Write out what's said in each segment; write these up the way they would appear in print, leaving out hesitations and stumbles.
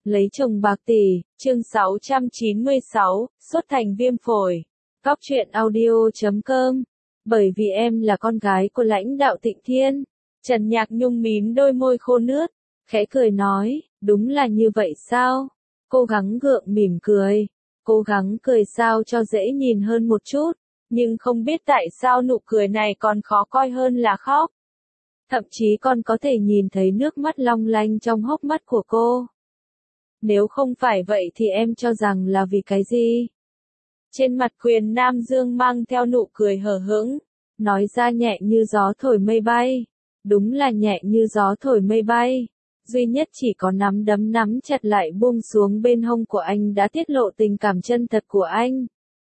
Lấy chồng bạc tỷ, chương 696, sốt thành viêm phổi. Góc truyện audio.com. Bởi vì em là con gái của lãnh đạo Thịnh Thiên. Trần Nhạc Nhung mím đôi môi khô nước, khẽ cười nói, đúng là như vậy sao? Cố gắng gượng mỉm cười. Cố gắng cười sao cho dễ nhìn hơn một chút, nhưng không biết tại sao nụ cười này còn khó coi hơn là khóc. Thậm chí còn có thể nhìn thấy nước mắt long lanh trong hốc mắt của cô. Nếu không phải vậy thì em cho rằng là vì cái gì? Trên mặt Quyền Nam Dương mang theo nụ cười hờ hững, nói ra nhẹ như gió thổi mây bay. Đúng là nhẹ như gió thổi mây bay. Duy nhất chỉ có nắm đấm nắm chặt lại buông xuống bên hông của anh đã tiết lộ tình cảm chân thật của anh.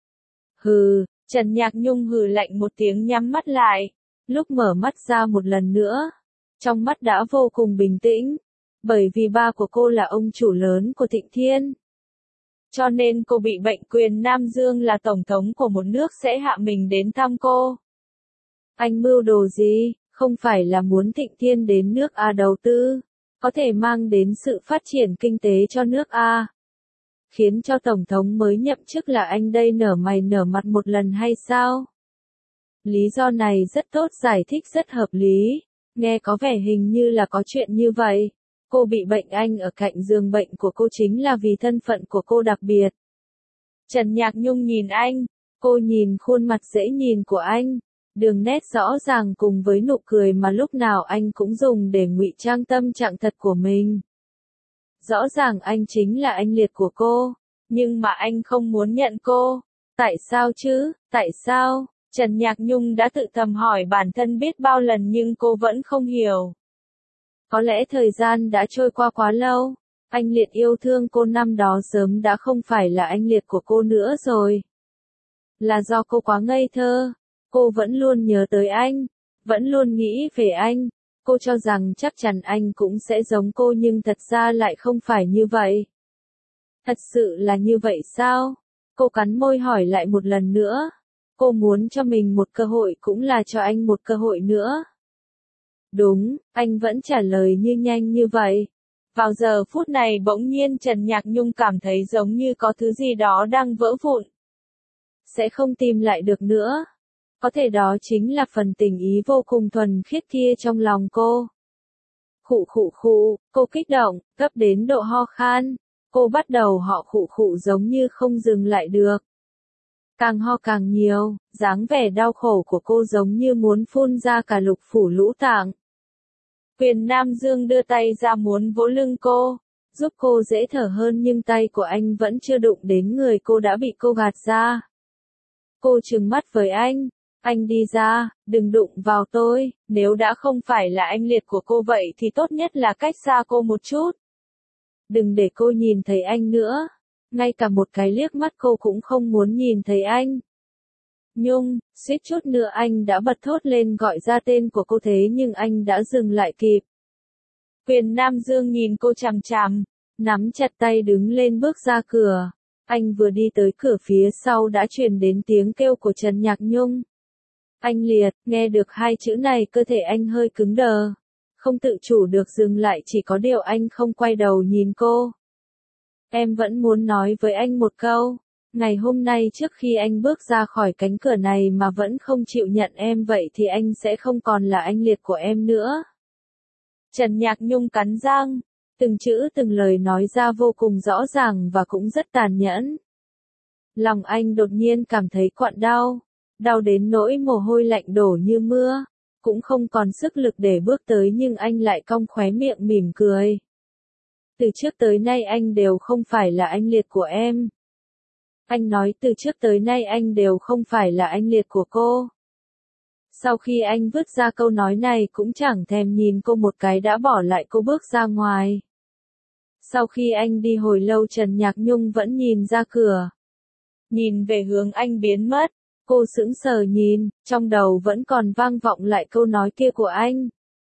Hừ, Trần Nhạc Nhung hừ lạnh một tiếng nhắm mắt lại. Lúc mở mắt ra một lần nữa, trong mắt đã vô cùng bình tĩnh. Bởi vì ba của cô là ông chủ lớn của Thịnh Thiên. Cho nên cô bị bệnh. Quyền Nam Dương là tổng thống của một nước sẽ hạ mình đến thăm cô. Anh mưu đồ gì? Không phải là muốn Thịnh Thiên đến nước A đầu tư, có thể mang đến sự phát triển kinh tế cho nước A. Khiến cho tổng thống mới nhậm chức là anh đây nở mày nở mặt một lần hay sao? Lý do này rất tốt, giải thích rất hợp lý. Nghe có vẻ hình như là có chuyện như vậy. Cô bị bệnh, anh ở cạnh giường bệnh của cô chính là vì thân phận của cô đặc biệt. Trần Nhạc Nhung nhìn anh, cô nhìn khuôn mặt dễ nhìn của anh, đường nét rõ ràng cùng với nụ cười mà lúc nào anh cũng dùng để ngụy trang tâm trạng thật của mình. Rõ ràng anh chính là anh liệt của cô, nhưng mà anh không muốn nhận cô. Tại sao chứ, tại sao? Trần Nhạc Nhung đã tự thầm hỏi bản thân biết bao lần nhưng cô vẫn không hiểu. Có lẽ thời gian đã trôi qua quá lâu, anh liệt yêu thương cô năm đó sớm đã không phải là anh liệt của cô nữa rồi. Là do cô quá ngây thơ, cô vẫn luôn nhớ tới anh, vẫn luôn nghĩ về anh, cô cho rằng chắc chắn anh cũng sẽ giống cô nhưng thật ra lại không phải như vậy. Thật sự là như vậy sao? Cô cắn môi hỏi lại một lần nữa. Cô muốn cho mình một cơ hội cũng là cho anh một cơ hội nữa. Đúng, anh vẫn trả lời như nhanh như vậy. Vào giờ phút này bỗng nhiên Trần Nhạc Nhung cảm thấy giống như có thứ gì đó đang vỡ vụn. Sẽ không tìm lại được nữa. Có thể đó chính là phần tình ý vô cùng thuần khiết kia trong lòng cô. Khụ khụ khụ, cô kích động, gấp đến độ ho khan. Cô bắt đầu họ khụ khụ giống như không dừng lại được. Càng ho càng nhiều, dáng vẻ đau khổ của cô giống như muốn phun ra cả lục phủ ngũ tạng. Quyền Nam Dương đưa tay ra muốn vỗ lưng cô, giúp cô dễ thở hơn nhưng tay của anh vẫn chưa đụng đến người cô đã bị cô gạt ra. Cô trừng mắt với anh đi ra, đừng đụng vào tôi, nếu đã không phải là anh liệt của cô vậy thì tốt nhất là cách xa cô một chút. Đừng để cô nhìn thấy anh nữa. Ngay cả một cái liếc mắt cô cũng không muốn nhìn thấy anh. Nhung, suýt chút nữa anh đã bật thốt lên gọi ra tên của cô thế nhưng anh đã dừng lại kịp. Quyền Nam Dương nhìn cô chằm chằm, nắm chặt tay đứng lên bước ra cửa. Anh vừa đi tới cửa phía sau đã truyền đến tiếng kêu của Trần Nhạc Nhung. Anh liệt, nghe được hai chữ này cơ thể anh hơi cứng đờ. Không tự chủ được dừng lại, chỉ có điều anh không quay đầu nhìn cô. Em vẫn muốn nói với anh một câu. Ngày hôm nay trước khi anh bước ra khỏi cánh cửa này mà vẫn không chịu nhận em vậy thì anh sẽ không còn là anh liệt của em nữa. Trần Nhạc Nhung cắn răng, từng chữ từng lời nói ra vô cùng rõ ràng và cũng rất tàn nhẫn. Lòng anh đột nhiên cảm thấy quặn đau, đau đến nỗi mồ hôi lạnh đổ như mưa, cũng không còn sức lực để bước tới nhưng anh lại cong khóe miệng mỉm cười. Từ trước tới nay anh đều không phải là anh liệt của em. Anh nói từ trước tới nay anh đều không phải là anh liệt của cô. Sau khi anh vứt ra câu nói này cũng chẳng thèm nhìn cô một cái đã bỏ lại cô bước ra ngoài. Sau khi anh đi hồi lâu Trần Nhạc Nhung vẫn nhìn ra cửa. Nhìn về hướng anh biến mất, cô sững sờ nhìn, trong đầu vẫn còn vang vọng lại câu nói kia của anh.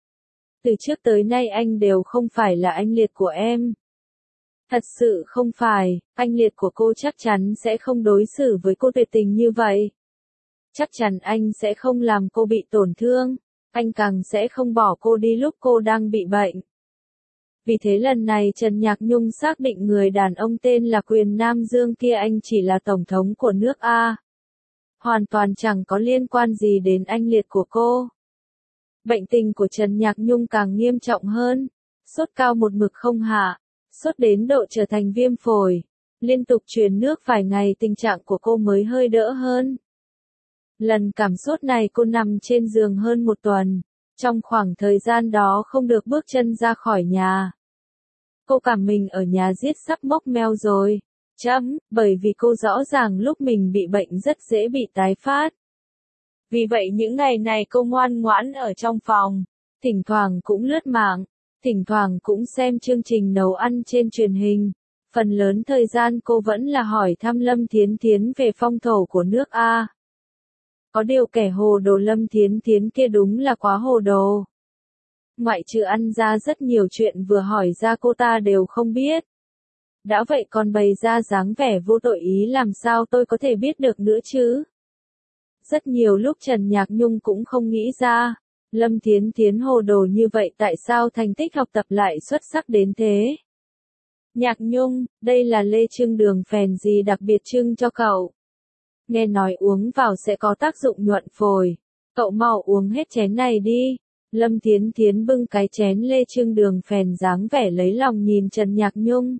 Từ trước tới nay anh đều không phải là anh liệt của em. Thật sự không phải, anh liệt của cô chắc chắn sẽ không đối xử với cô tuyệt tình như vậy. Chắc chắn anh sẽ không làm cô bị tổn thương, anh càng sẽ không bỏ cô đi lúc cô đang bị bệnh. Vì thế lần này Trần Nhạc Nhung xác định người đàn ông tên là Quyền Nam Dương kia anh chỉ là tổng thống của nước A. Hoàn toàn chẳng có liên quan gì đến anh liệt của cô. Bệnh tình của Trần Nhạc Nhung càng nghiêm trọng hơn, sốt cao một mực không hạ, sốt đến độ trở thành viêm phổi, liên tục truyền nước vài ngày tình trạng của cô mới hơi đỡ hơn. Lần cảm sốt này cô nằm trên giường hơn một tuần, trong khoảng thời gian đó không được bước chân ra khỏi nhà. Cô cảm mình ở nhà giết sắp mốc meo rồi, bởi vì cô rõ ràng lúc mình bị bệnh rất dễ bị tái phát. Vì vậy những ngày này cô ngoan ngoãn ở trong phòng, thỉnh thoảng cũng lướt mạng, thỉnh thoảng cũng xem chương trình nấu ăn trên truyền hình. Phần lớn thời gian cô vẫn là hỏi thăm Lâm Thiến Thiến về phong thổ của nước A. Có điều kẻ hồ đồ Lâm Thiến Thiến kia đúng là quá hồ đồ. Ngoại trừ ăn ra rất nhiều chuyện vừa hỏi ra cô ta đều không biết. Đã vậy còn bày ra dáng vẻ vô tội ý làm sao tôi có thể biết được nữa chứ? Rất nhiều lúc Trần Nhạc Nhung cũng không nghĩ ra, Lâm Thiến Thiến hồ đồ như vậy tại sao thành tích học tập lại xuất sắc đến thế? Nhạc Nhung, đây là lê trưng đường phèn gì đặc biệt trưng cho cậu? Nghe nói uống vào sẽ có tác dụng nhuận phổi. Cậu mau uống hết chén này đi. Lâm Thiến Thiến bưng cái chén lê trưng đường phèn dáng vẻ lấy lòng nhìn Trần Nhạc Nhung.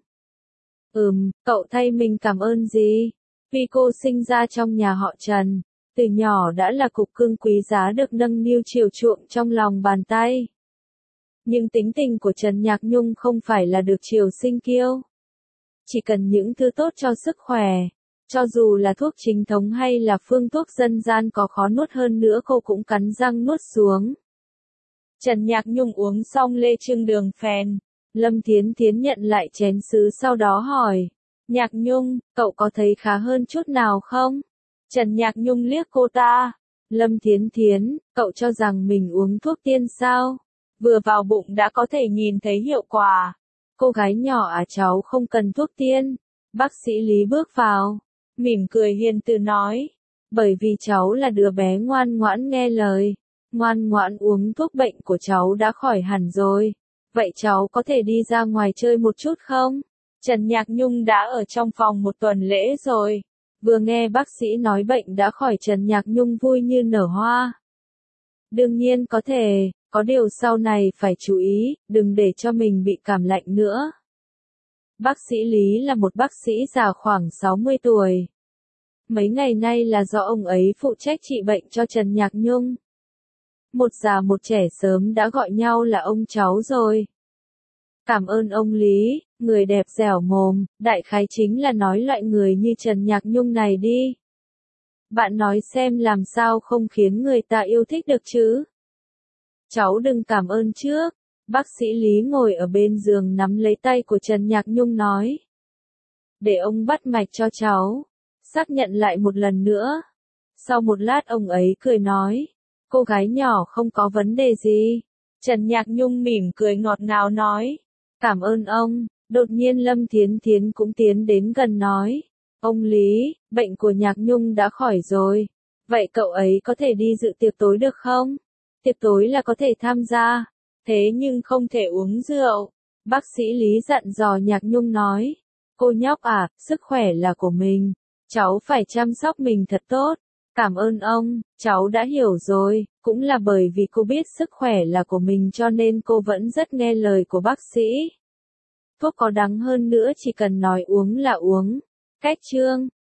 Cậu thay mình cảm ơn gì? Vì cô sinh ra trong nhà họ Trần, từ nhỏ đã là cục cưng quý giá được nâng niu chiều chuộng trong lòng bàn tay. Nhưng tính tình của Trần Nhạc Nhung không phải là được chiều sinh kiêu. Chỉ cần những thứ tốt cho sức khỏe, cho dù là thuốc chính thống hay là phương thuốc dân gian có khó nuốt hơn nữa cô cũng cắn răng nuốt xuống. Trần Nhạc Nhung uống xong lê trưng đường phèn, Lâm Thiến Thiến nhận lại chén sứ sau đó hỏi, Nhạc Nhung, cậu có thấy khá hơn chút nào không? Trần Nhạc Nhung liếc cô ta, Lâm Thiến Thiến, cậu cho rằng mình uống thuốc tiên sao? Vừa vào bụng đã có thể nhìn thấy hiệu quả. Cô gái nhỏ cháu không cần thuốc tiên. Bác sĩ Lý bước vào, mỉm cười hiền từ nói, bởi vì cháu là đứa bé ngoan ngoãn nghe lời, ngoan ngoãn uống thuốc bệnh của cháu đã khỏi hẳn rồi. Vậy cháu có thể đi ra ngoài chơi một chút không? Trần Nhạc Nhung đã ở trong phòng một tuần lễ rồi. Vừa nghe bác sĩ nói bệnh đã khỏi Trần Nhạc Nhung vui như nở hoa. Đương nhiên có thể, có điều sau này phải chú ý, đừng để cho mình bị cảm lạnh nữa. Bác sĩ Lý là một bác sĩ già khoảng 60 tuổi. Mấy ngày nay là do ông ấy phụ trách trị bệnh cho Trần Nhạc Nhung. Một già một trẻ sớm đã gọi nhau là ông cháu rồi. Cảm ơn ông Lý, người đẹp dẻo mồm, đại khái chính là nói loại người như Trần Nhạc Nhung này đi. Bạn nói xem làm sao không khiến người ta yêu thích được chứ? Cháu đừng cảm ơn trước. Bác sĩ Lý ngồi ở bên giường nắm lấy tay của Trần Nhạc Nhung nói. Để ông bắt mạch cho cháu. Xác nhận lại một lần nữa. Sau một lát ông ấy cười nói. Cô gái nhỏ không có vấn đề gì. Trần Nhạc Nhung mỉm cười ngọt ngào nói. Cảm ơn ông. Đột nhiên Lâm Thiến Thiến cũng tiến đến gần nói. Ông Lý, bệnh của Nhạc Nhung đã khỏi rồi. Vậy cậu ấy có thể đi dự tiệc tối được không? Tiệc tối là có thể tham gia. Thế nhưng không thể uống rượu. Bác sĩ Lý dặn dò Nhạc Nhung nói. Cô nhóc sức khỏe là của mình. Cháu phải chăm sóc mình thật tốt. Cảm ơn ông, cháu đã hiểu rồi. Cũng là bởi vì cô biết sức khỏe là của mình cho nên cô vẫn rất nghe lời của bác sĩ. Thuốc có đắng hơn nữa chỉ cần nói uống là uống. Cách chương